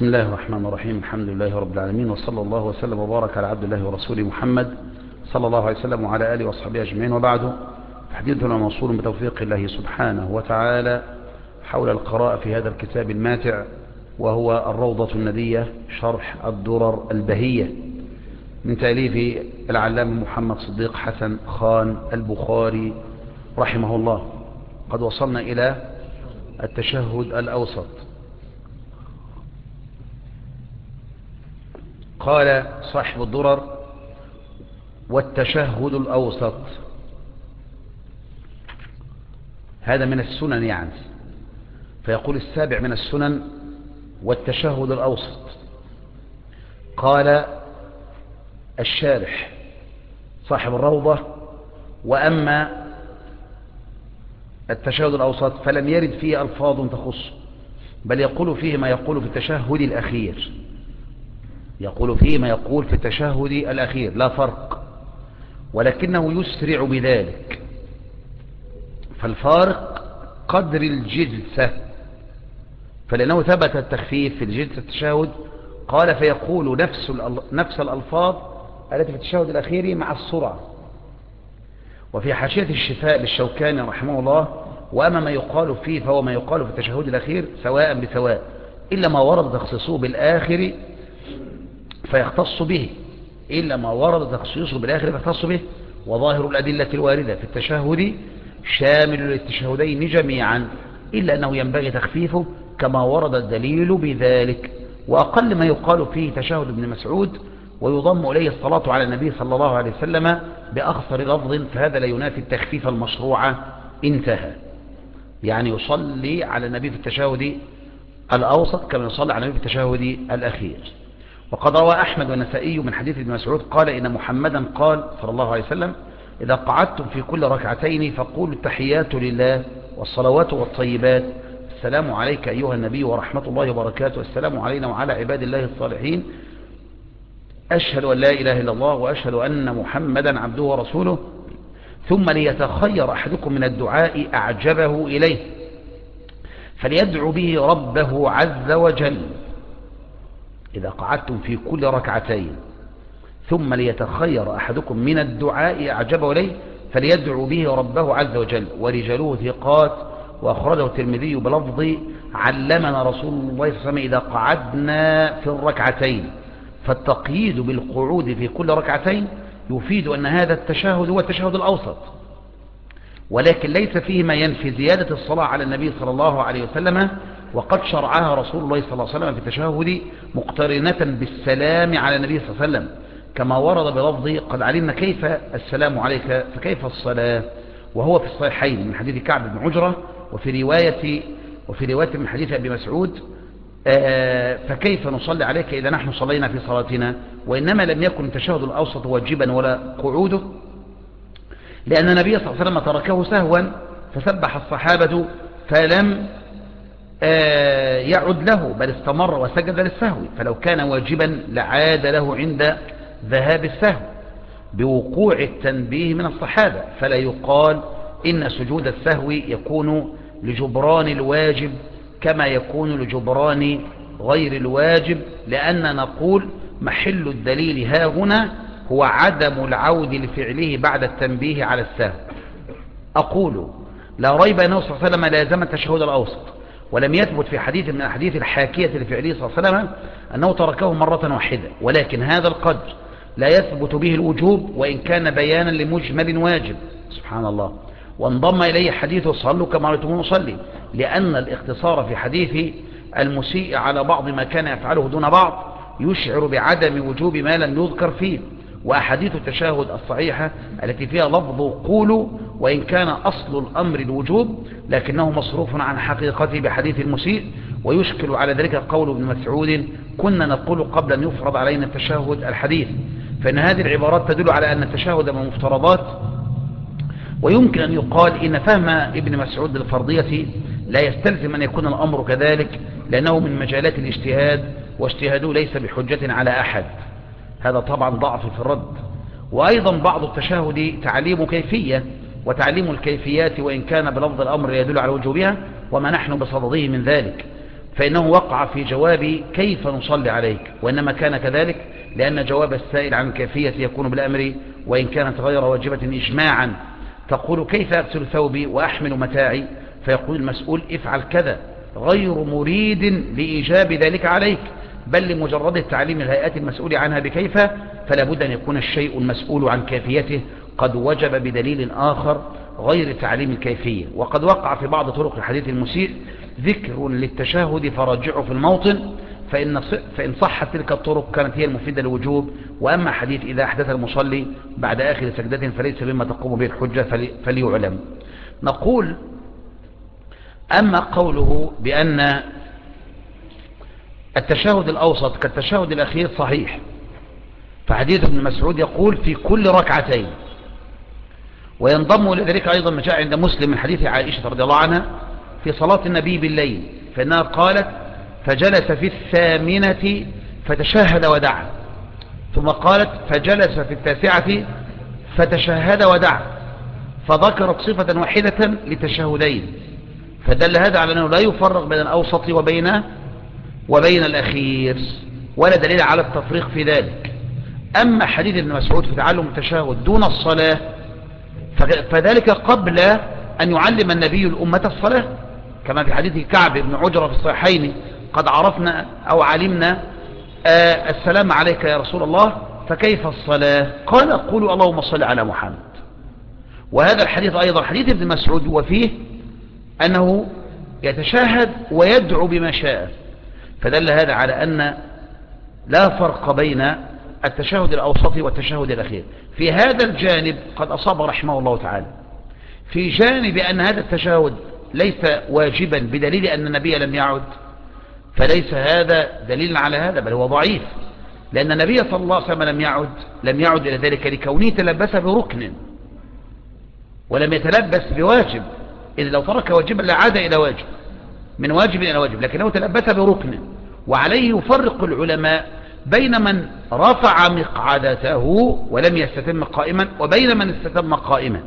بسم الله الرحمن الرحيم. الحمد لله رب العالمين، وصلى الله وسلم وبارك على عبد الله ورسوله محمد صلى الله عليه وسلم وعلى آله وصحبه أجمعين، وبعد. حديثنا موصول بتوفيق الله سبحانه وتعالى حول القراءة في هذا الكتاب الماتع، وهو الروضة الندية شرح الدرر البهية من تأليف العلامة محمد صديق حسن خان البخاري رحمه الله. قد وصلنا إلى التشهد الأوسط. قال صاحب الدرر: والتشهد الأوسط هذا من السنن يعني، فيقول السابع من السنن والتشهد الأوسط. قال الشارح صاحب الروضة: وأما التشهد الأوسط فلم يرد فيه ألفاظ تخص، بل يقول فيه ما يقول في التشهد الأخير، يقول فيه ما يقول في التشهد الأخير، لا فرق، ولكنه يسرع بذلك، فالفارق قدر الجلسة، فلأنه ثبت التخفيف في الجلسة التشهد. قال فيقول نفس الألفاظ التي في التشهد الأخير مع السرعة. وفي حاشية الشفاء للشوكاني رحمه الله: وأما ما يقال فيه فهو ما يقال في التشهد الأخير سواء بسواء، إلا ما ورد تخصيصه بالآخر فيختص به، إلا ما ورد تخصيصه بالآخر فيختص به. وظاهر الأدلة الواردة في التشهد شامل للتشهدين جميعا، إلا أنه ينبغي تخفيفه كما ورد الدليل بذلك. وأقل ما يقال فيه تشهد ابن مسعود، ويضم إليه الصلاة على النبي صلى الله عليه وسلم بأخصر لفظ، فهذا لا ينافي التخفيف المشروع. انتهى. يعني يصلي على النبي في التشهد الأوسط كما يصلي على النبي في التشهد الأخير. وقد روى أحمد والنسائي من حديث ابن مسعود قال: إن محمدا قال صلى الله عليه وسلم: إذا قعدتم في كل ركعتين فقولوا التحيات لله والصلوات والطيبات، السلام عليك أيها النبي ورحمة الله وبركاته، السلام علينا وعلى عباد الله الصالحين، أشهد أن لا إله إلا الله وأشهد أن محمدا عبده ورسوله، ثم ليتخير أحدكم من الدعاء أعجبه إليه فليدعو به ربه عز وجل. إذا قعدتم في كل ركعتين ثم ليتخير أحدكم من الدعاء أعجبه إليه فليدعو به ربه عز وجل. ورجاله ثقات، وأخرجه الترمذي بلفظ: علمنا رسول الله صلى الله عليه وسلم إذا قعدنا في الركعتين. فالتقييد بالقعود في كل ركعتين يفيد أن هذا التشهد هو التشهد الأوسط، ولكن ليس فيه ما ينفي زيادة الصلاة على النبي صلى الله عليه وسلم، وقد شرعها رسول الله صلى الله عليه وسلم في التشهد مقترنة بالسلام على النبي صلى الله عليه وسلم، كما ورد بلفظ: قد علمنا كيف السلام عليك فكيف الصلاة، وهو في الصحيحين من حديث كعب بن عجرة، وفي رواية من حديث أبي مسعود: فكيف نصلي عليك إذا نحن صلينا في صلاتنا. وإنما لم يكن التشهد الأوسط واجبا ولا قعوده، لأن النبي صلى الله عليه وسلم تركه سهوا فسبح الصحابة فلم يعد له، بل استمر وسجد للسهو، فلو كان واجبا لعاد له عند ذهاب السهو بوقوع التنبيه من الصحابة. فلا يقال إن سجود السهو يكون لجبران الواجب كما يكون لجبران غير الواجب، لأن نقول محل الدليل ها هنا هو عدم العود لفعله بعد التنبيه على السهو. أقول: لا ريب أنه صلى الله عليه وسلم لازم التشهد الأوسط، ولم يثبت في حديث من الحديث الحاكية لفعله صلى الله عليه وسلم أنه تركه مرة واحدة، ولكن هذا القدر لا يثبت به الوجوب وإن كان بيانا لمجمل واجب. سبحان الله. وانضم إليه حديث صلوا كما رأيتمون نصلي، لأن الاختصار في حديث المسيء على بعض ما كان يفعله دون بعض يشعر بعدم وجوب ما لم يذكر فيه. وأحاديث التشهد الصحيحة التي فيها لفظ قولوا وإن كان أصل الأمر الوجوب لكنه مصروف عن حقيقته بحديث المسيء، ويشكل على ذلك قول ابن مسعود: كنا نقول قبل أن يفرض علينا التشهد الحديث. فإن هذه العبارات تدل على أن التشهد من المفترضات. ويمكن أن يقال إن فهم ابن مسعود للفرضية لا يستلزم أن يكون الأمر كذلك، لأنه من مجالات الاجتهاد، واجتهاده ليس بحجة على أحد. هذا طبعا ضعف في الرد. وأيضا بعض التشهد تعليم كيفية، وتعليم الكيفيات وإن كان بلفظ الأمر يدل على وجوبها وما نحن بصدده من ذلك. فإنه وقع في جواب كيف نصلي عليك، وإنما كان كذلك لأن جواب السائل عن الكيفية يكون بالأمر وإن كانت غير واجبة إجماعا. تقول كيف أغسل ثوبي وأحمل متاعي، فيقول المسؤول افعل كذا، غير مريد لإيجاب ذلك عليك، بل لمجرد التعليم الهيئات المسؤول عنها بكيف، فلا بد أن يكون الشيء المسؤول عن كيفيته قد وجب بدليل آخر غير تعليم الكيفية. وقد وقع في بعض طرق الحديث المسيء ذكر للتشهد فرجعه في الموطن، فإن صحت تلك الطرق كانت هي المفيدة للوجوب. وأما حديث إذا أحدث المصلي بعد آخر سجدة فليس مما تقوم به الحجة فليعلم. نقول أما قوله بأن التشهد الأوسط كالتشهد الأخير صحيح، فحديث ابن مسعود يقول في كل ركعتين، وينضم إلى ذلك أيضا ما جاء عند مسلم من حديث عائشة رضي الله عنها في صلاة النبي بالليل، فإنها قالت فجلس في الثامنة فتشهد ودعا، ثم قالت فجلس في التاسعة فتشهد ودعا، فذكرت صفة واحدة لتشهدين، فدل هذا على أنه لا يفرق بين الأوسط وبين الأخير، ولا دليل على التفريق في ذلك. أما حديث ابن مسعود في تعلم التشهد دون الصلاة فذلك قبل أن يعلم النبي الأمة الصلاة، كما في حديث كعب بن عجرة في الصحيحين قد عرفنا أو علمنا السلام عليك يا رسول الله فكيف الصلاة؟ قال قولوا اللهم صل على محمد. وهذا الحديث أيضا حديث ابن مسعود وفيه أنه يتشهد ويدعو بما شاء، فدل هذا على أن لا فرق بين التشهد الأوسط والتشهد الأخير. في هذا الجانب قد أصاب رحمه الله تعالى، في جانب أن هذا التشهد ليس واجبا بدليل أن النبي لم يعد، فليس هذا دليل على هذا، بل هو ضعيف، لأن النبي صلى الله عليه وسلم لم يعد إلى ذلك لكونه تلبس بركن ولم يتلبس بواجب، إذ لو ترك واجبا لعاد إلى واجب، من واجب إلى واجب، لكنه تلبس بركن. وعليه يفرق العلماء بين من رفع مقعدته ولم يستتم قائما وبين من استتم قائما،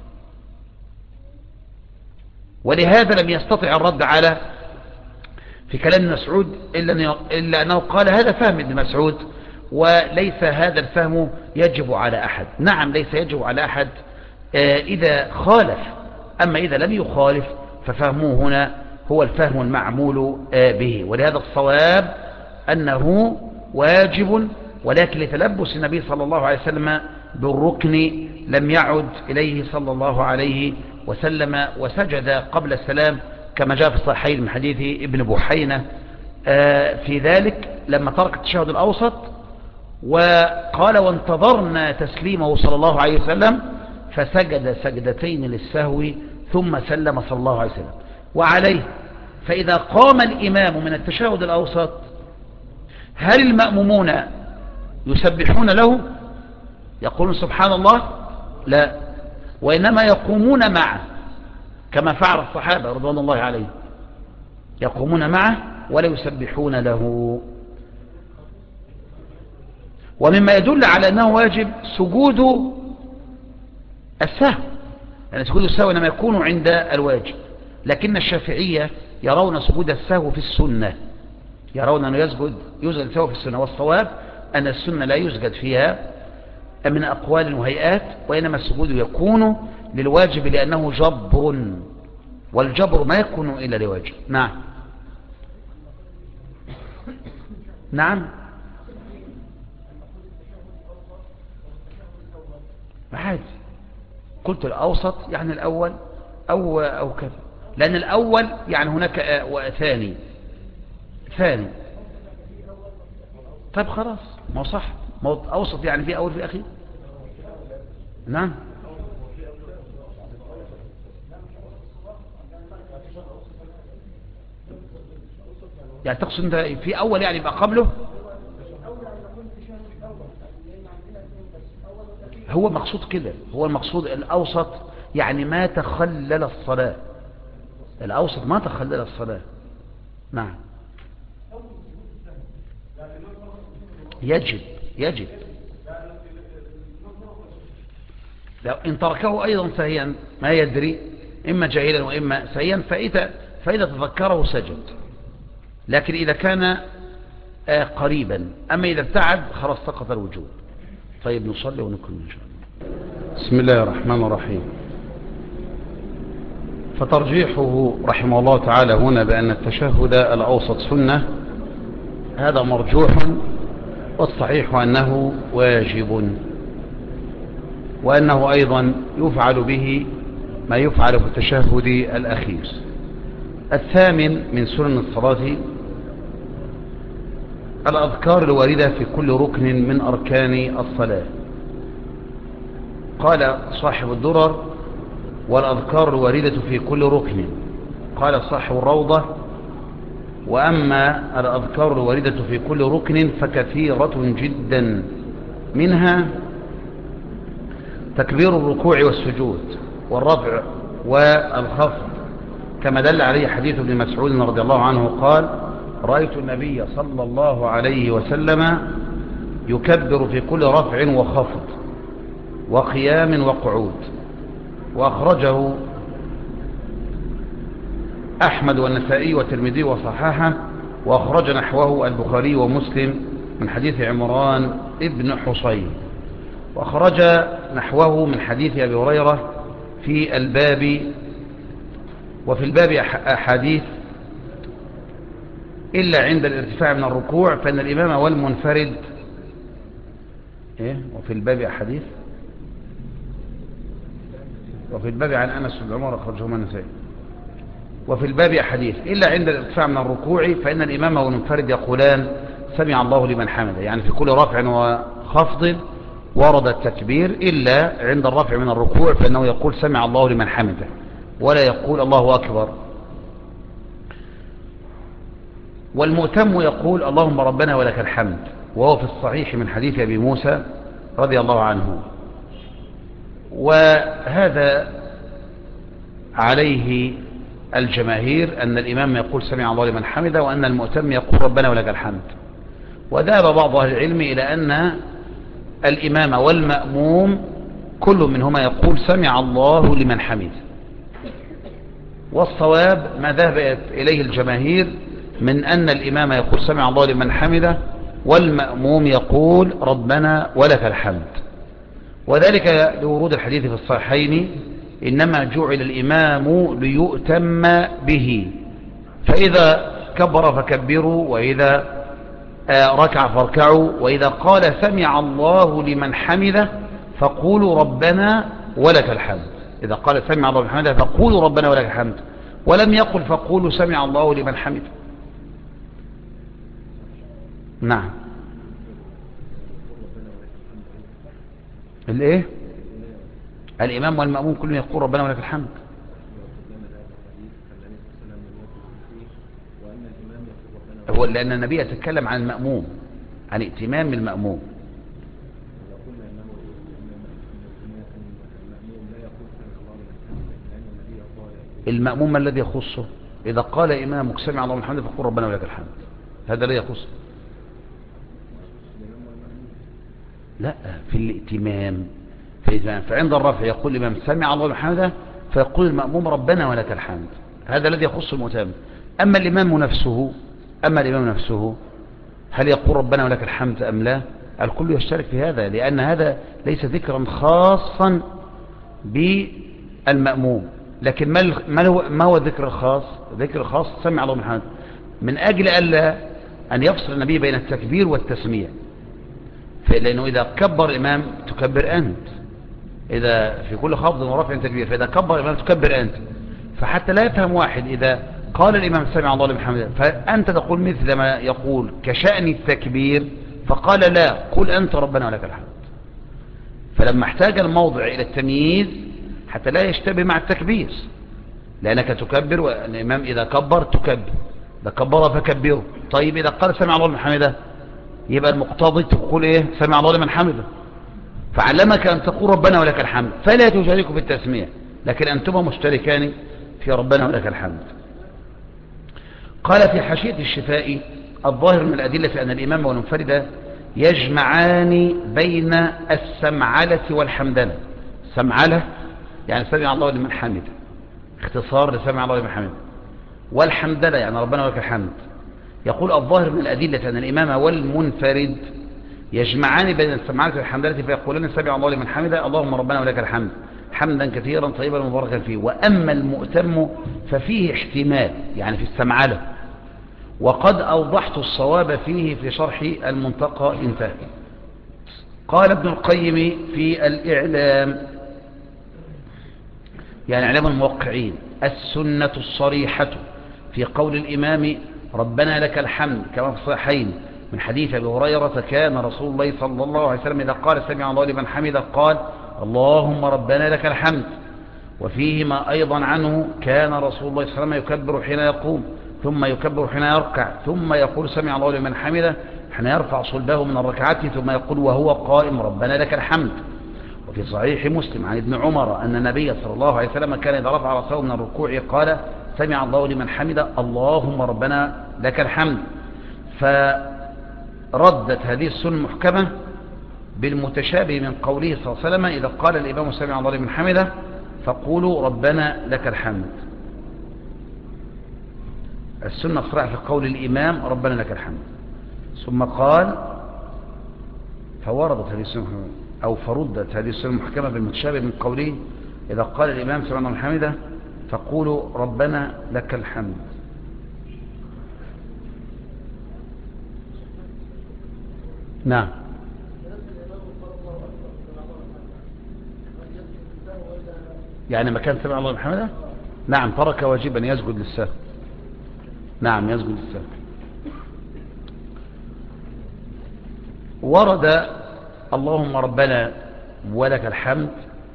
ولهذا لم يستطع الرد على في كلام مسعود إلا أنه قال هذا فهم ابن مسعود، وليس هذا الفهم يجب على أحد. نعم ليس يجب على أحد إذا خالف، أما إذا لم يخالف ففهمه هنا هو الفهم المعمول به. ولهذا الصواب أنه واجب، ولكن لتلبس النبي صلى الله عليه وسلم بالركن لم يعد إليه صلى الله عليه وسلم وسجد قبل السلام، كما جاء في الصحيحين من حديث ابن بحينة في ذلك لما ترك التشهد الأوسط، وقال وانتظرنا تسليمه صلى الله عليه وسلم فسجد سجدتين للسهو ثم سلم صلى الله عليه وسلم. وعليه فإذا قام الإمام من التشهد الأوسط هل المأمومون يسبحون له يقولون سبحان الله؟ لا، وإنما يقومون معه كما فعل الصحابة رضوان الله عليهم، يقومون معه ولا يسبحون له. ومما يدل على أنه واجب سجود السهو، يعني سجود السهو إنما يكون عند الواجب، لكن الشافعية يرون سجود السهو في السنة، يرون أنه يسجد السهو في السنة، والصواب أن السنة لا يسجد فيها من أقوال وهيئات، وإنما السجود يكون للواجب لأنه جبر، والجبر ما يكون إلا لواجب. نعم نعم عادي، قلت الأوسط يعني الأول أو كذا، لأن الأول يعني هناك ثاني. طيب خلاص، ما صح، ما أوسط يعني في أول في أخير. نعم يعني تقصد انت في أول يعني يبقى قبله، هو مقصود كده، هو المقصود الأوسط يعني ما تخلل الصلاة، الأوسط ما تخلل الصلاة. نعم يجب لو إن تركه أيضا سهيا ما يدري، إما جاهلا وإما سهيا، فإذا تذكره سجد. لكن إذا كان قريبا، أما إذا ابتعد خلاص سقط الوجوب. طيب نصلي ونكمل إن شاء الله. بسم الله الرحمن الرحيم. فترجيحه رحمه الله تعالى هنا بأن التشهد الأوسط سنة، هذا مرجوح، والصحيح أنه واجب، وأنه أيضا يفعل به ما يفعل في التشهد الأخير. الثامن من سنن الصلاة الأذكار الواردة في كل ركن من أركان الصلاة. قال صاحب الدرر: والأذكار الواردة في كل ركن. قال صاحب الروضة: وأما الأذكار الواردة في كل ركن فكثيرة جدا، منها تكبير الركوع والسجود والرفع والخفض، كما دل عليه حديث ابن مسعود رضي الله عنه قال: رأيت النبي صلى الله عليه وسلم يكبر في كل رفع وخفض وقيام وقعود. وأخرجه أحمد والنسائي والترمذي وصححه، وأخرج نحوه البخاري ومسلم من حديث عمران ابن حصين، وأخرج نحوه من حديث أبي هريرة في الباب. وفي الباب أحاديث إلا عند الارتفاع من الركوع فإن الإمام والمنفرد وفي الباب أحاديث، وفي الباب عن أنس بن عمر أخرجهما النسائي. وفي الباب أحاديث إلا عند الارتفاع من الركوع فإن الإمام والمنفرد يقولان سمع الله لمن حمده، يعني في كل رفع وخفض ورد التكبير، إلا عند الرفع من الركوع فإنه يقول سمع الله لمن حمده، ولا يقول الله أكبر. والمؤتم يقول اللهم ربنا ولك الحمد، وهو في الصحيح من حديث أبي موسى رضي الله عنه. وهذا عليه الجماهير، أن الإمام يقول سمع الله لمن حمده، وأن المؤتم يقول ربنا ولك الحمد. وذهب بعض أهل العلم إلى أن الإمام والمأموم كل منهما يقول سمع الله لمن حمده. والصواب ما ذهب إليه الجماهير من أن الإمام يقول سمع الله لمن حمده، والمأموم يقول ربنا ولك الحمد. وذلك لورود الحديث في الصحيحين: إنما جعل الإمام ليؤتم به، فإذا كبر فكبروا، وإذا ركع فاركعوا، وإذا قال سمع الله لمن حمده فقولوا ربنا ولك الحمد. إذا قال سمع الله لمن حمده فقولوا ربنا ولك الحمد، ولم يقل فقولوا سمع الله لمن حمده. نعم. الايه؟ الإمام والمأموم كلهم يقول ربنا ولك الحمد. هو لأن النبي يتكلم عن المأموم، عن ائتمام المأموم. المأموم ما الذي يخصه؟ إذا قال إمامك سمع الله لمن حمده فقول ربنا ولك الحمد، هذا لا يخصه. لا، في الائتمام. فعند الرفع يقول الإمام سمع الله لمن حمده فيقول المأموم ربنا ولك الحمد، هذا الذي يخص المؤتم. أما الإمام نفسه هل يقول ربنا ولك الحمد أم لا؟ الكل يشترك في هذا، لأن هذا ليس ذكرا خاصا بالمأموم. لكن ما هو الذكر الخاص؟ ذكر الخاص سمع الله لمن حمده، من أجل أن يفصل النبي بين التكبير والتسميع. لأنه إذا كبر الإمام تكبر أنت، إذا في كل خفض ورفع تكبير، فإذا كبر الإمام تكبر أنت. فحتى لا يفهم واحد إذا قال الإمام سمع الله لمن حمده فأنت تقول مثل ما يقول كشأن التكبير، فقال لا، قل أنت ربنا ولك الحمد. فلما احتاج الموضع إلى التمييز حتى لا يشتبه مع التكبير، لأنك تكبر، والإمام إذا كبر تكبر، إذا كبر فكبره. طيب إذا قال سمع الله لمن حمده يبقى المقتضي تقول إيه؟ سمع الله لمن حمده. فعلمك أن تقول ربنا ولك الحمد، فلا تشاركوا في التسمية، لكن أنتما مشتركان في ربنا ولك الحمد. قال في حاشية الشفاء: الظاهر من الأدلة أن الإمام والمنفرد يجمعان بين السمعلة والحمدلة. سمعلة يعني سمع الله لمن حمده، اختصار لسمع الله لمن حمده، والحمدلة يعني ربنا ولك الحمد، يقول الظاهر من الأدلة أن الإمام والمنفرد يجمعان بين السماعات والحمدلة فيقولون سمع الله لمن حمده اللهم ربنا ولك الحمد حمدا كثيرا طيبا مباركا فيه. وأما المؤتم ففيه احتمال يعني في السمعلة، وقد أوضحت الصواب فيه في شرح المنتقى انتهى. قال ابن القيم في الإعلام يعني إعلام الموقعين السنة الصريحة في قول الإمام ربنا لك الحمد كما في الصحيحين من حديث أبي هريرة كان رسول الله صلى الله عليه وسلم إذا قال سمع الله لمن حمده قال اللهم ربنا لك الحمد. وفيهما أيضا عنه كان رسول الله صلى الله عليه وسلم يكبر حين يقوم ثم يكبر حين يركع ثم يقول سمع الله لمن حمده حين يرفع صلبه من الركعات ثم يقول وهو قائم ربنا لك الحمد. وفي صحيح مسلم عن ابن عمر أن النبي صلى الله عليه وسلم كان إذا رفع رأسه من الركوع قال سمع الله لمن حمده اللهم ربنا لك الحمد. فردت هذه السنة المحكمة بالمتشابه من قوله صلى الله عليه وسلم إذا قال الإمام سمع الله لمن حمده فقولوا ربنا لك الحمد. السنة الصريحة في قول الإمام ربنا لك الحمد. ثم قال فوردت هذه السنة أو فردت هذه السنة المحكمة بالمتشابه من قوله إذا قال الإمام سمع الله لمن حمده فقولوا ربنا لك الحمد. نعم يعني مكان سمع الله لمن حمده نعم ترك واجبا يسجد للسهو. نعم يسجد للسهو. ورد اللهم ربنا ولك الحمد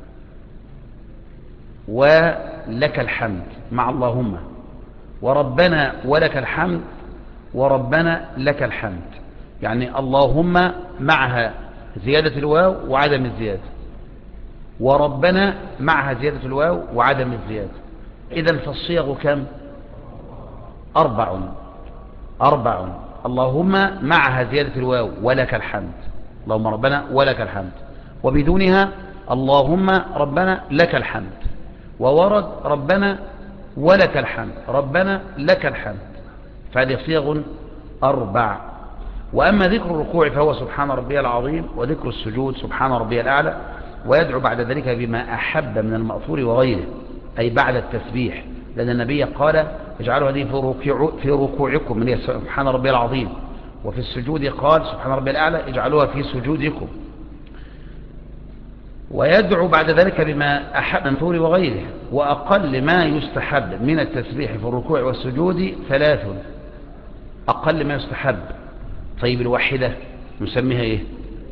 ولك الحمد مع اللهم وربنا ولك الحمد وربنا لك الحمد يعني اللهم معها زيادة الواو وعدم الزيادة وربنا معها زيادة الواو وعدم الزيادة. إذن فالصيغ كم؟ أربع. اللهم معها زيادة الواو ولك الحمد اللهم ربنا ولك الحمد وبدونها اللهم ربنا لك الحمد وورد ربنا ولك الحمد ربنا لك الحمد فهذه صيغ 4. وأما ذكر الركوع فهو سبحان ربي العظيم وذكر السجود سبحان ربي الأعلى ويدعو بعد ذلك بما أحب من المأثور وغيره أي بعد التسبيح لأن النبي قال اجعلوا هذه في ركوعكم من سبحان ربي العظيم وفي السجود قال سبحان ربي الأعلى اجعلوها في سجودكم. ويدعو بعد ذلك بما أحب من المأثور وغيره. وأقل ما يستحب من التسبيح في الركوع والسجود 3 أقل ما يستحب. طيب الواحدة نسميها إيه؟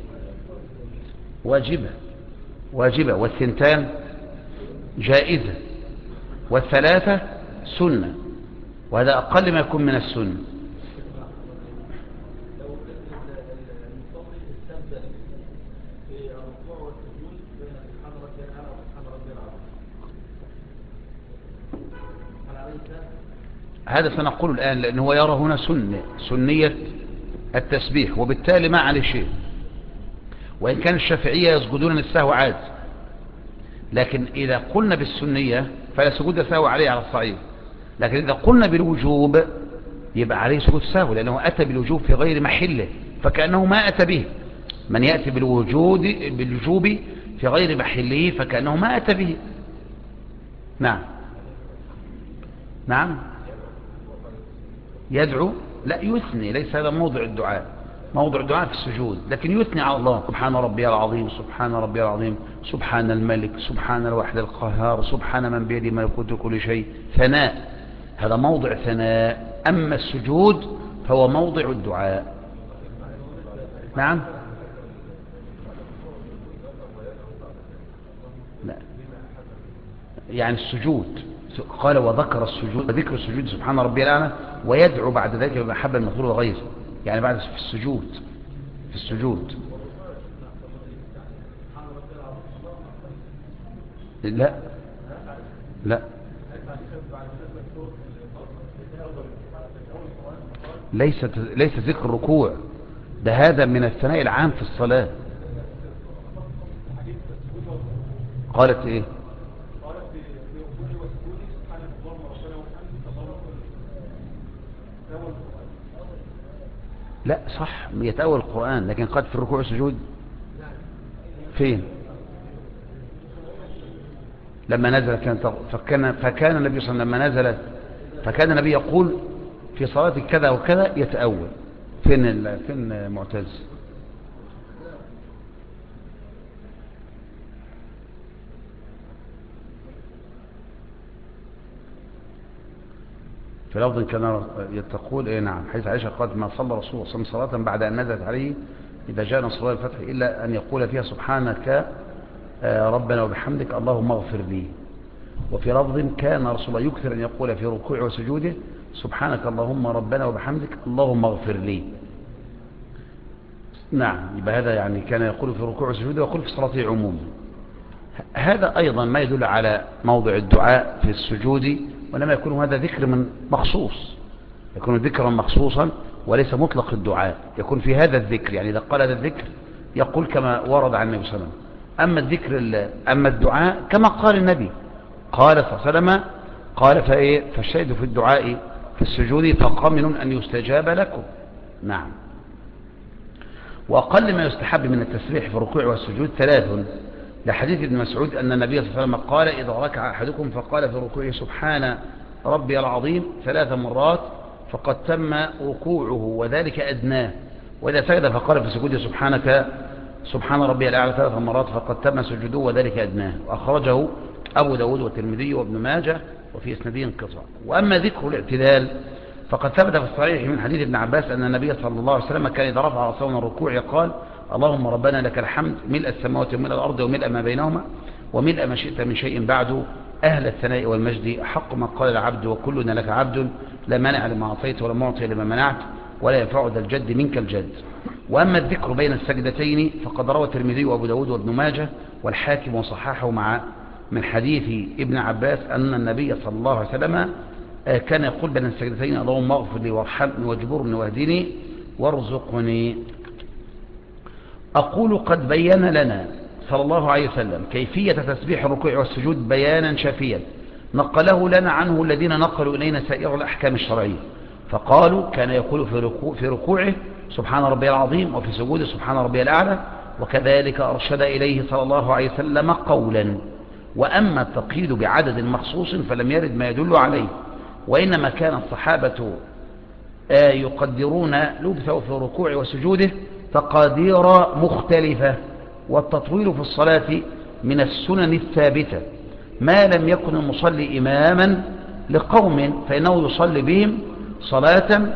واجبة والثنتان جائزة والثلاثة سنة وهذا أقل ما يكون من السنة. هذا سنقول الآن لأنه يرى هنا سنية التسبيح وبالتالي ما عليه شيء. وإن كان الشافعية يسجدون للسهو عاد لكن إذا قلنا بالسنية فلا سجود سهو عليه على الصعيد لكن إذا قلنا بالوجوب يبقى عليه سجود سهو لأنه أتى بالوجوب في غير محله فكأنه ما أتى به. من يأتي بالوجوب في غير محله فكأنه ما أتى به. نعم يدعو لا يثني ليس هذا موضع الدعاء. موضع الدعاء في السجود لكن يثني على الله سبحان ربي العظيم سبحان ربي العظيم سبحان الملك سبحان الواحد القهار سبحان من بيده ملكوت كل شيء ثناء هذا موضع ثناء. أما السجود فهو موضع الدعاء. نعم لا يعني السجود قال وذكر السجود ذكر السجود سبحان ربي الأعلى ويدعو بعد ذلك بما حب المثول وغيره يعني بعد في السجود لا ليس ذكر الركوع ده هذا من الثناء العام في الصلاة. قالت ايه لا صح يتأول القرآن، لكن قد في الركوع والسجود فين؟ لما نزل فكان النبي صلى الله عليه وسلم لما نزلت فكان النبي يقول في صلاة كذا وكذا يتأول. فين معتز؟ في لفظ كان تقول ايه نعم، حيث عائشة قالت ما صلى رسول الله صلى الله عليه وسلم صلاة بعد أن نزلت عليه إذا جاء نصر الله الفتح إلا أن يقول فيها سبحانك ربنا وبحمدك اللهم اغفر لي. وفي لفظ كان رسول الله يكثر أن يقول في ركوعه وسجوده سبحانك اللهم ربنا وبحمدك اللهم اغفر لي. نعم، يبقى هذا يعني كان يقول في ركوعه وسجوده ويقول في صلاته عموما. هذا أيضا ما يدل على موضع الدعاء في السجود، وإنما يكون هذا ذكر من مخصوص، يكون ذكرا مخصوصا وليس مطلق الدعاء، يكون في هذا الذكر، يعني إذا قال هذا الذكر يقول كما ورد عن النبي صلى الله عليه وسلم. أما الذكر أما الدعاء كما قال النبي قال صلى الله عليه وسلم قال فالشهد في الدعاء في السجود فقمن أن يستجاب لكم. نعم. وأقل ما يستحب من التسبيح في الركوع والسجود 3، لحديث ابن مسعود أن النبي صلى الله عليه وسلم قال إذا ركع أحدكم فقال في ركوعه سبحان ربي العظيم 3 مرات فقد تم ركوعه وذلك أدناه، وإذا سجد فقال في سجوده سبحان ربي الأعلى 3 مرات فقد تم سجوده وذلك أدناه. وأخرجه أبو داود والترمذي وابن ماجه وفي إسناده انقطاع. وأما ذكر الاعتدال فقد ثبت في الصحيح من حديث ابن عباس أن النبي صلى الله عليه وسلم كان إذا رفع رأسه من الركوع قال اللهم ربنا لك الحمد ملء السماوات وملء الأرض وملء ما بينهما وملء ما شئت من شيء بعد أهل الثناء والمجد حق ما قال العبد وكلنا لك عبد لا مانع لما أعطيت ولا معطي لما منعت ولا ينفع ذا الجد منك الجد. وأما الذكر بين السجدتين فقد روى الترمذي وأبو داود وابن ماجه والحاكم وصححه من حديث ابن عباس أن النبي صلى الله عليه وسلم كان يقول بين السجدتين اللهم اغفر لي وارحمني واجبرني واهدني وارزقني. أقول قد بين لنا صلى الله عليه وسلم كيفية تسبيح الركوع والسجود بيانا شافيا نقله لنا عنه الذين نقلوا إلينا سائر الأحكام الشرعية، فقالوا كان يقول في ركوعه سبحان ربي العظيم وفي سجوده سبحان ربي الأعلى، وكذلك أرشد إليه صلى الله عليه وسلم قولا. وأما التقييد بعدد مخصوص فلم يرد ما يدل عليه، وإنما كان الصحابة يقدرون لبثه في ركوعه وسجوده تقادير مختلفة، والتطويل في الصلاة من السنن الثابتة ما لم يكن المصلي إماما لقوم فإنه يصلي بهم صلاة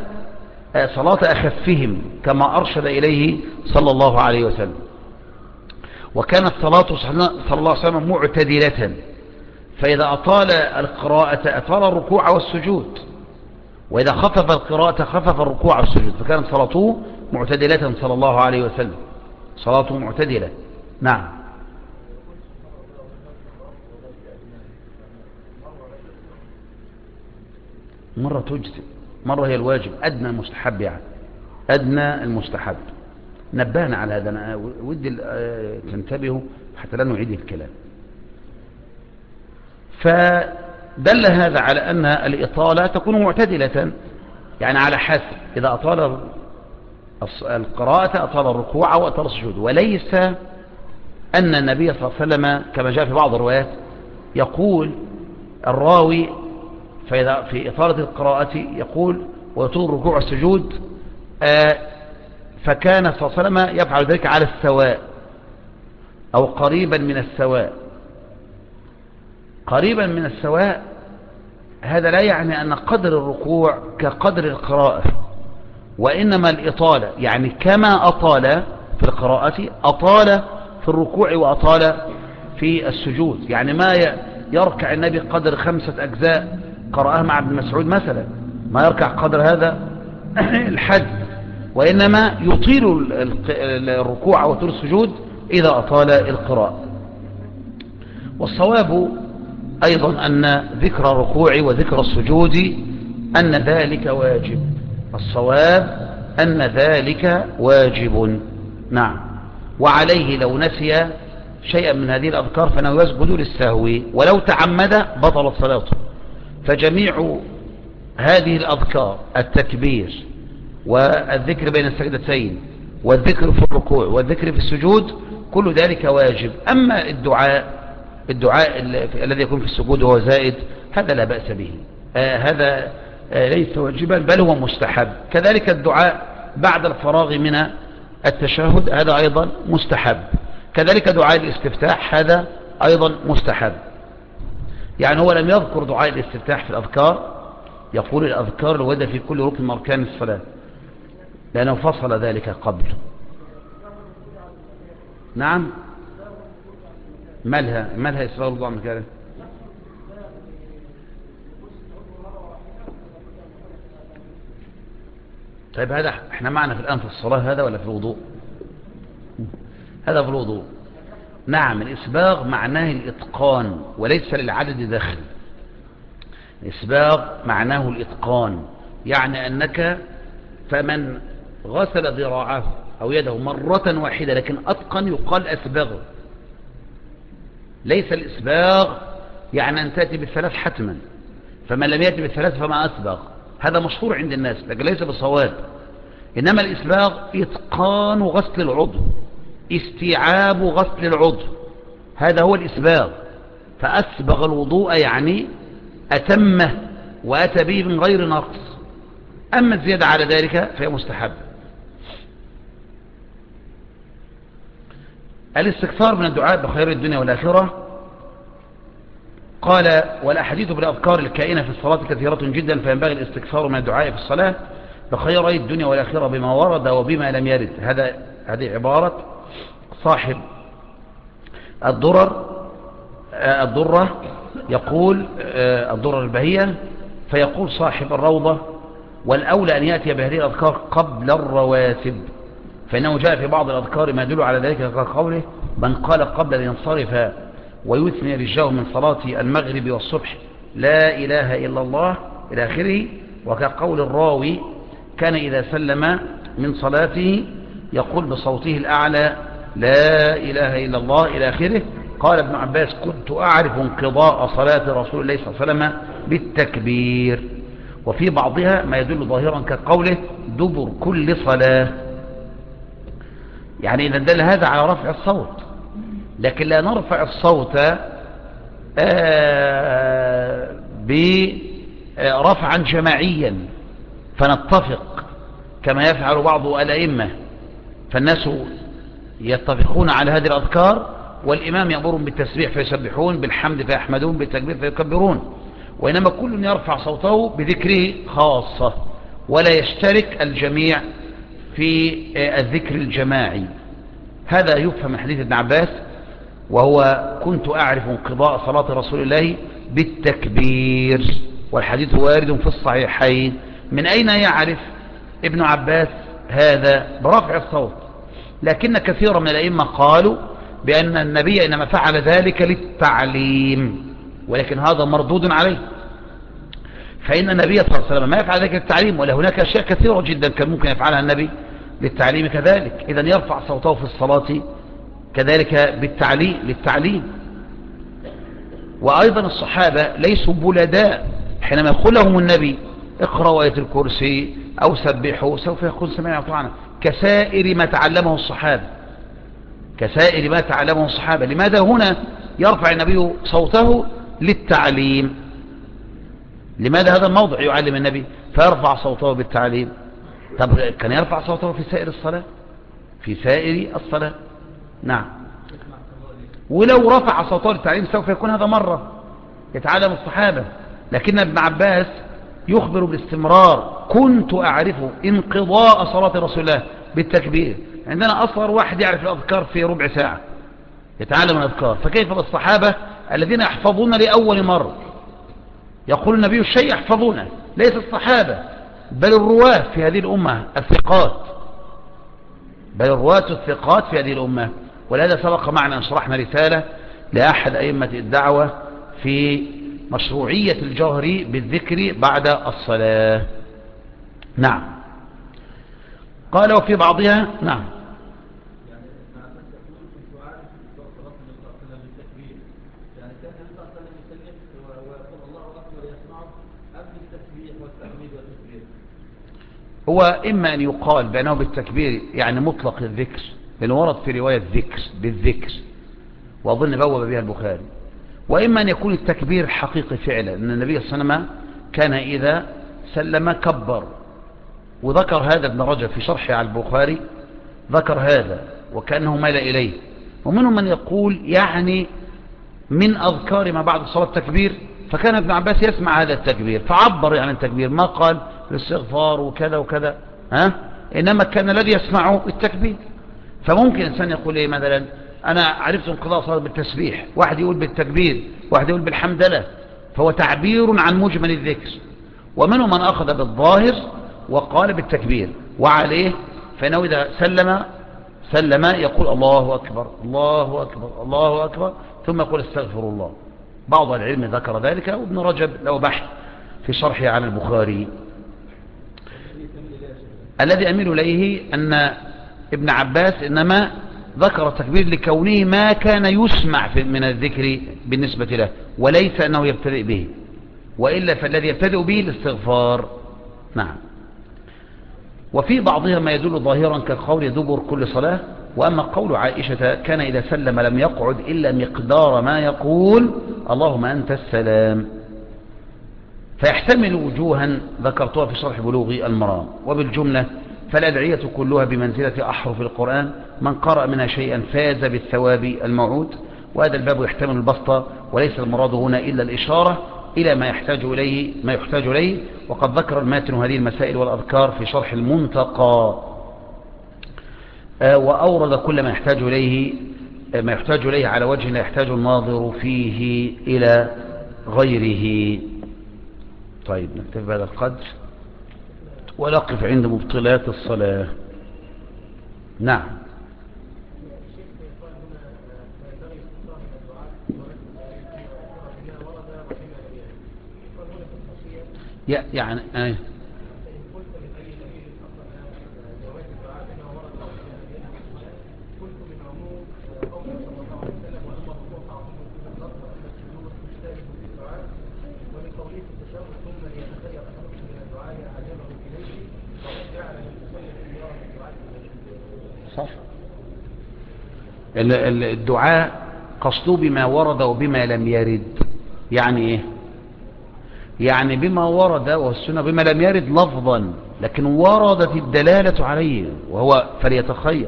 أخفهم كما أرشد إليه صلى الله عليه وسلم. وكانت صلاة صلى الله عليه وسلم معتدلة، فإذا أطال القراءة أطال الركوع والسجود، وإذا خفف القراءة خفف الركوع والسجود، فكانت صلاته معتدلة صلى الله عليه وسلم، صلاته معتدلة. نعم. مرة تجزئ، مرة هي الواجب، أدنى المستحب، يعني أدنى المستحب. نبهنا على هذا، أنا ودي تنتبهوا حتى لا نعيد الكلام. فدل هذا على أن الإطالة تكون معتدلة، يعني على حسب، إذا أطال القراءة أطال الركوع وأطال السجود، وليس أن النبي صلى الله عليه وسلم كما جاء في بعض الروايات يقول الراوي فإذا في إطالة القراءة يقول ويطول الركوع والسجود فكان صلى الله عليه وسلم يفعل ذلك على السواء أو قريبا من السواء. قريبا من السواء هذا لا يعني أن قدر الركوع كقدر القراءة، وإنما الإطالة يعني كما أطال في القراءة أطال في الركوع وأطال في السجود، يعني ما يركع النبي قدر 5 أجزاء قرأها مع ابن مسعود مثلا، ما يركع قدر هذا الحد، وإنما يطيل الركوع ويطيل السجود إذا أطال القراءة. والصواب أيضا أن ذكر الركوع وذكر السجود أن ذلك واجب، الصواب أن ذلك واجب. نعم. وعليه لو نسي شيئا من هذه الأذكار فإنه يسجد للسهو، ولو تعمد بطلت صلاته. فجميع هذه الأذكار التكبير والذكر بين السجدتين والذكر في الركوع والذكر في السجود، كل ذلك واجب. أما الدعاء الذي يكون في السجود وهو زائد هذا لا بأس به، هذا ليس واجبا بل هو مستحب. كذلك الدعاء بعد الفراغ من التشهد هذا أيضا مستحب. كذلك دعاء الاستفتاح هذا أيضا مستحب. يعني هو لم يذكر دعاء الاستفتاح في الأذكار، يقول الأذكار الواردة في كل ركن من أركان الصلاة، لأنه فصل ذلك قبل. نعم. مالها إسراء الله مكانه. طيب هذا احنا معنا في الآن في الصلاة هذا ولا في الوضوء؟ هذا في الوضوء. نعم. الإسباغ معناه الإتقان وليس للعدد دخل. الإسباغ معناه الإتقان، يعني أنك فمن غسل ذراعه أو يده مرة واحدة لكن أتقن يقال أسبغ. ليس الإسباغ يعني أن تأتي بالثلاث حتما، فمن لم يأتي بالثلاث فما أسبغ. هذا مشهور عند الناس لكن ليس بصواب. إنما الإسباغ إتقان غسل العضو، استيعاب غسل العضو، هذا هو الإسباغ. فأسبغ الوضوء يعني أتمه وأتى به من غير نقص. أما الزيادة على ذلك فهي مستحب. الاستكثار من الدعاء بخير الدنيا والآخرة، قال والأحاديث بالأذكار الكائنة في الصلاة كثيرة جدا، فينبغي الاستكثار من الدعاء في الصلاة بخير الدنيا والآخرة بما ورد وبما لم يرد. هذه عبارة صاحب الضرة يقول الضرة البهية، فيقول صاحب الروضة والأولى أن يأتي بهذه الأذكار قبل الرواتب، فإنه جاء في بعض الأذكار ما يدل على ذلك كقوله من قال قبل أن ينصرف ويثني رجاه من صلاة المغرب والصبح لا إله إلا الله إلى آخره، وكقول الراوي كان إذا سلم من صلاته يقول بصوته الأعلى لا إله إلا الله إلى آخره. قال ابن عباس كنت أعرف انقضاء صلاة رسول الله صلى الله عليه وسلم بالتكبير. وفي بعضها ما يدل ظاهرا كقوله دبر كل صلاة، يعني إذا دل هذا على رفع الصوت، لكن لا نرفع الصوت برفعا جماعيا فنتفق كما يفعل بعض الأئمة، فالناس يتفقون على هذه الأذكار والإمام يأمرهم بالتسبيح فيسبحون، بالحمد فيحمدون، بالتكبير فيكبرون، وإنما كل يرفع صوته بذكره خاصة ولا يشترك الجميع في الذكر الجماعي. هذا يفهم من حديث ابن عباس وهو كنت أعرف انقضاء صلاة رسول الله بالتكبير، والحديث وارد في الصحيحين. من أين يعرف ابن عباس هذا؟ برفع الصوت. لكن كثيرا من الأئمة قالوا بأن النبي إنما فعل ذلك للتعليم، ولكن هذا مردود عليه، فإن النبي صلى الله عليه وسلم ما يفعل ذلك للتعليم، ولا هناك أشياء كثيرة جدا كان ممكن يفعلها النبي للتعليم كذلك. إذن يرفع صوته في الصلاة كذلك للتعليم. وأيضا الصحابة ليسوا بلداء، حينما يقول لهم النبي اقرأوا آية الكرسي أو سبحوا سوف يقول سمعنا وأطعنا، كسائر ما تعلمه الصحابة. لماذا هنا يرفع النبي صوته للتعليم؟ لماذا هذا الموضع يعلم النبي فيرفع صوته بالتعليم؟ طب كان يرفع صوته في سائر الصلاة. نعم. ولو رفع صوته للتعليم سوف يكون هذا مرة يتعلم الصحابة، لكن ابن عباس يخبر بالاستمرار كنت أعرف انقضاء صلاة رسول الله بالتكبير. عندنا أصغر واحد يعرف الأذكار في ربع ساعة يتعلم الأذكار، فكيف بالصحابة الذين يحفظون لأول مرة؟ يقول النبي الشيء يحفظونه، ليس الصحابة بل الرواة في هذه الأمة الثقات، في هذه الأمة. ولهذا سبق معنا أن شرحنا رسالة لأحد أئمة الدعوة في مشروعية الجهر بالذكر بعد الصلاة. نعم. قال وفي بعضها. نعم. هو إما أن يقال بأنه بالتكبير يعني مطلق الذكر، لأنه ورد في رواية ذكر بالذكر، وأظن بوب بها البخاري. وإما أن يكون التكبير حقيقي فعلا، أن النبي صلى الله عليه وسلم كان إذا سلم كبر، وذكر هذا ابن رجب في شرحه على البخاري، ذكر هذا وكأنه مال إليه. ومنهم من يقول يعني من أذكار ما بعد الصلاة التكبير، فكان ابن عباس يسمع هذا التكبير فعبر عن التكبير، ما قال الاستغفار وكذا وكذا، إنما كان الذي يسمعه التكبير. فممكن إنسان يقول إيه مثلا أنا عرفت انقضاء صلاة بالتسبيح، واحد يقول بالتكبير، واحد يقول بالحمدلة، فهو تعبير عن مجمل الذكر. ومنهم من أخذ بالظاهر وقال بالتكبير، وعليه فإنه إذا سلم يقول الله أكبر الله أكبر الله أكبر، ثم يقول استغفر الله. بعض العلم ذكر ذلك، وابن رجب له بحث في شرحه على البخاري. الذي أميل إليه أن ابن عباس إنما ذكر التكبير لكونه ما كان يسمع من الذكر بالنسبة له، وليس أنه يبتدئ به، وإلا فالذي يبتدئ به الاستغفار. نعم. وفي بعضها ما يدل ظاهرا كقول دبر كل صلاة. وأما قول عائشة كان إذا سلم لم يقعد إلا مقدار ما يقول اللهم أنت السلام، فيحتمل وجوها ذكرتها في شرح بلوغ المرام. وبالجملة فالأدعية كلها بمنزلة أحرف القرآن، من قرأ منها شيئا فاز بالثواب الموعود. وهذا الباب يحتمل البسط، وليس المراد هنا إلا الإشارة إلى ما يحتاج إليه. وقد ذكر الماتن هذه المسائل والأذكار في شرح المنتقى، وأورد كل ما يحتاج إليه على وجه لا يحتاج الناظر فيه إلى غيره. طيب نكتفي بهذا القدر ونقف عند مبطلات الصلاة. نعم. يعني صح. الدعاء قصده بما ورد وبما لم يرد. يعني ايه؟ يعني بما ورد والسنة، بما لم يرد لفظا لكن وردت الدلالة عليه، وهو فليتخير.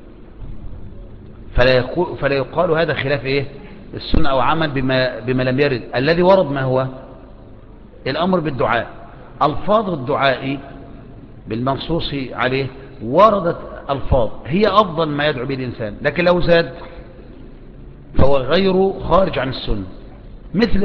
فلا يقال هذا خلاف ايه السنة او عمل بما لم يرد. الذي ورد ما هو الامر بالدعاء، الفاظ الدعاء بالمنصوص عليه وردت الفاظ هي افضل ما يدعو به الانسان، لكن لو زاد فهو غير خارج عن السنة. مثل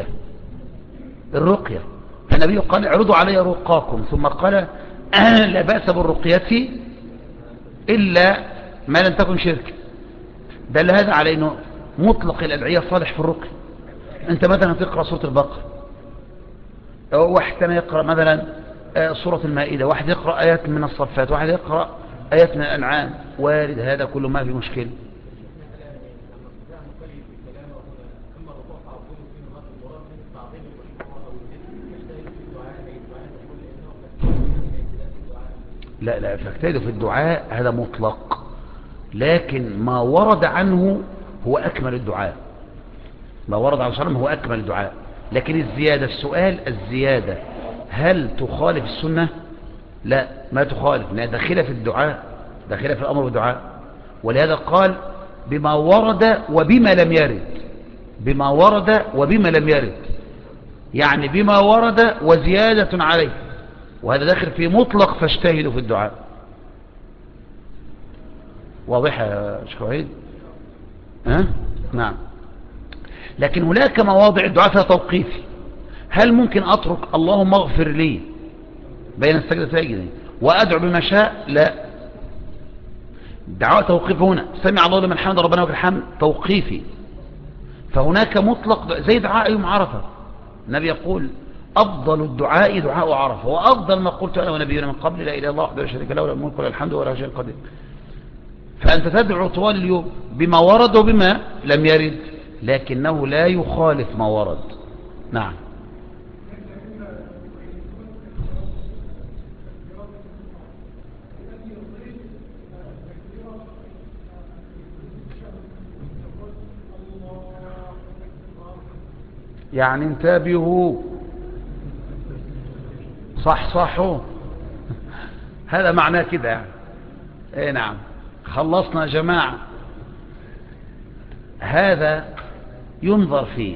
الرقية فالنبي قال اعرضوا علي رقاكم، ثم قال لا بأس بالرقية إلا ما لم تكن شرك. دل هذا على أنه مطلق الأدعية صالح في الرقية. أنت مثلا تقرأ سورة البقرة، واحد يقرأ مثلا سورة المائدة، واحد يقرأ آيات من الصفات، واحد يقرأ آيات من الأنعام، وارد هذا كله ما في مشكلة. لا فاجتهد في الدعاء هذا مطلق، لكن ما ورد عنه هو أكمل الدعاء. ما ورد عن صلى هو أكمل الدعاء. لكن الزيادة هل تخالف السنة؟ لا، ما تخالف، لا داخلة في الدعاء، داخلة في الأمر بالدعاء. ولهذا قال بما ورد وبما لم يرد. بما ورد وبما لم يرد يعني بما ورد وزيادة عليه، وهذا داخل في مطلق فاجتهدوا في الدعاء. واضح يا شيخ وحيد؟ نعم. لكن هناك مواضع الدعاء فيها توقيفي. هل ممكن أترك اللهم اغفر لي بين السجدة ساجدين وأدعو بما شاء؟ لا، دعاء توقيفي. هنا سمع الله لمن حمد ربنا ولك الحمد توقيفي، فهناك مطلق زي دعاء يوم عرفة. النبي يقول أفضل الدعاء دعاء عرفة، وأفضل ما قلت أنا ونبينا من قبل لا إله إلا الله وحده لا شريك له له الملك وله الحمد وله شيء قدير. فأنت تدعو طوال اليوم بما ورد وبما لم يرد، لكنه لا يخالف ما ورد. نعم. يعني انتبهوا، صحصحوا. هذا معناه كده يعني. ايه نعم. خلصنا يا جماعة. هذا ينظر فيه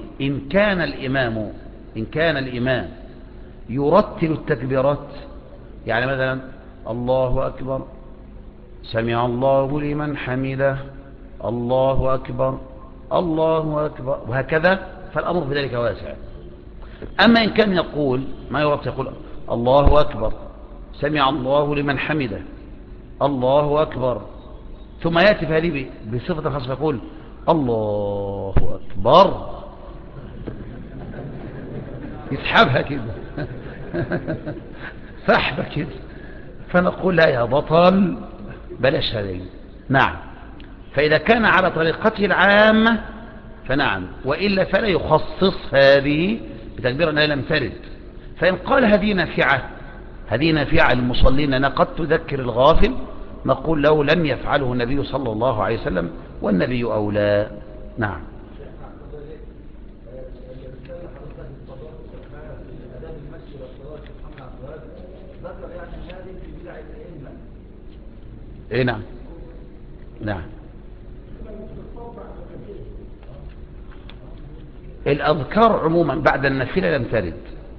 إن كان الإمام يرتل التكبيرات، يعني مثلا الله أكبر، سمع الله لمن حمده، الله أكبر، الله أكبر، وهكذا، فالأمر في ذلك واسع. أما إن كان يقول ما يرتل، يقول الله أكبر، سمع الله لمن حمده، الله أكبر، ثم يأتي في هذه بصفة خاصة يقول الله أكبر، يسحبها كده. سحبة كده. فنقول لا يا بطل، بلاش هذه. نعم. فإذا كان على طريقته العامة فنعم، وإلا فلا يخصص هذه بتكبير أنها لم ترد. فإن قال هذه نافعة للمصلين أنا قد تذكر الغافل، نقول له لم يفعله النبي صلى الله عليه وسلم، والنبي أولى. نعم. ايه نعم. نعم. الأذكار عموما بعد النافلة لم ترد.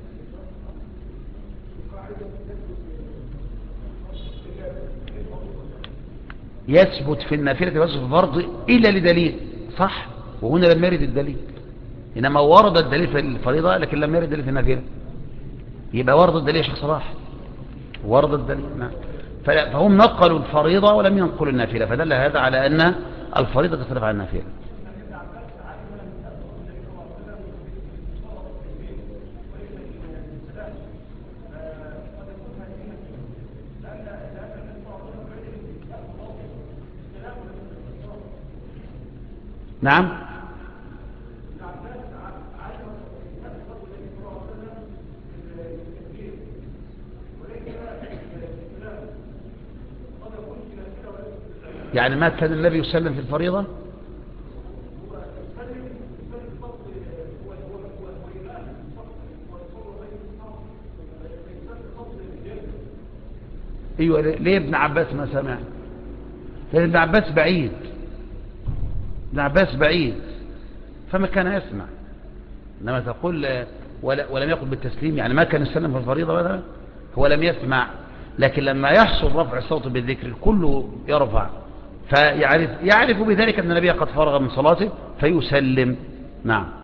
يثبت في النافلة ويثبت في الفرض إلا لدليل، صح، وهنا لم يرد الدليل. إنما ورد الدليل في الفريضة لكن لم يرد الدليل في النافلة. يبقى ورد الدليل يا شيخ صلاح، ورد الدليل. نعم. فهم نقلوا الفريضة ولم ينقلوا النافلة، فدل هذا على أن الفريضة تختلف عن النافلة. نعم. يعني ما كان النبي يسلم في الفريضة. ايوه، ليه ابن عباس ما سمع؟ لأن ابن عباس بعيد، ابن عباس بعيد فما كان يسمع. انما تقول ولم يقل بالتسليم، يعني ما كان يسلم في الفريضة مثلا، هو لم يسمع. لكن لما يحصل رفع الصوت بالذكر كله يرفع، يعرف بذلك أن النبي قد فرغ من صلاته فيسلم. نعم.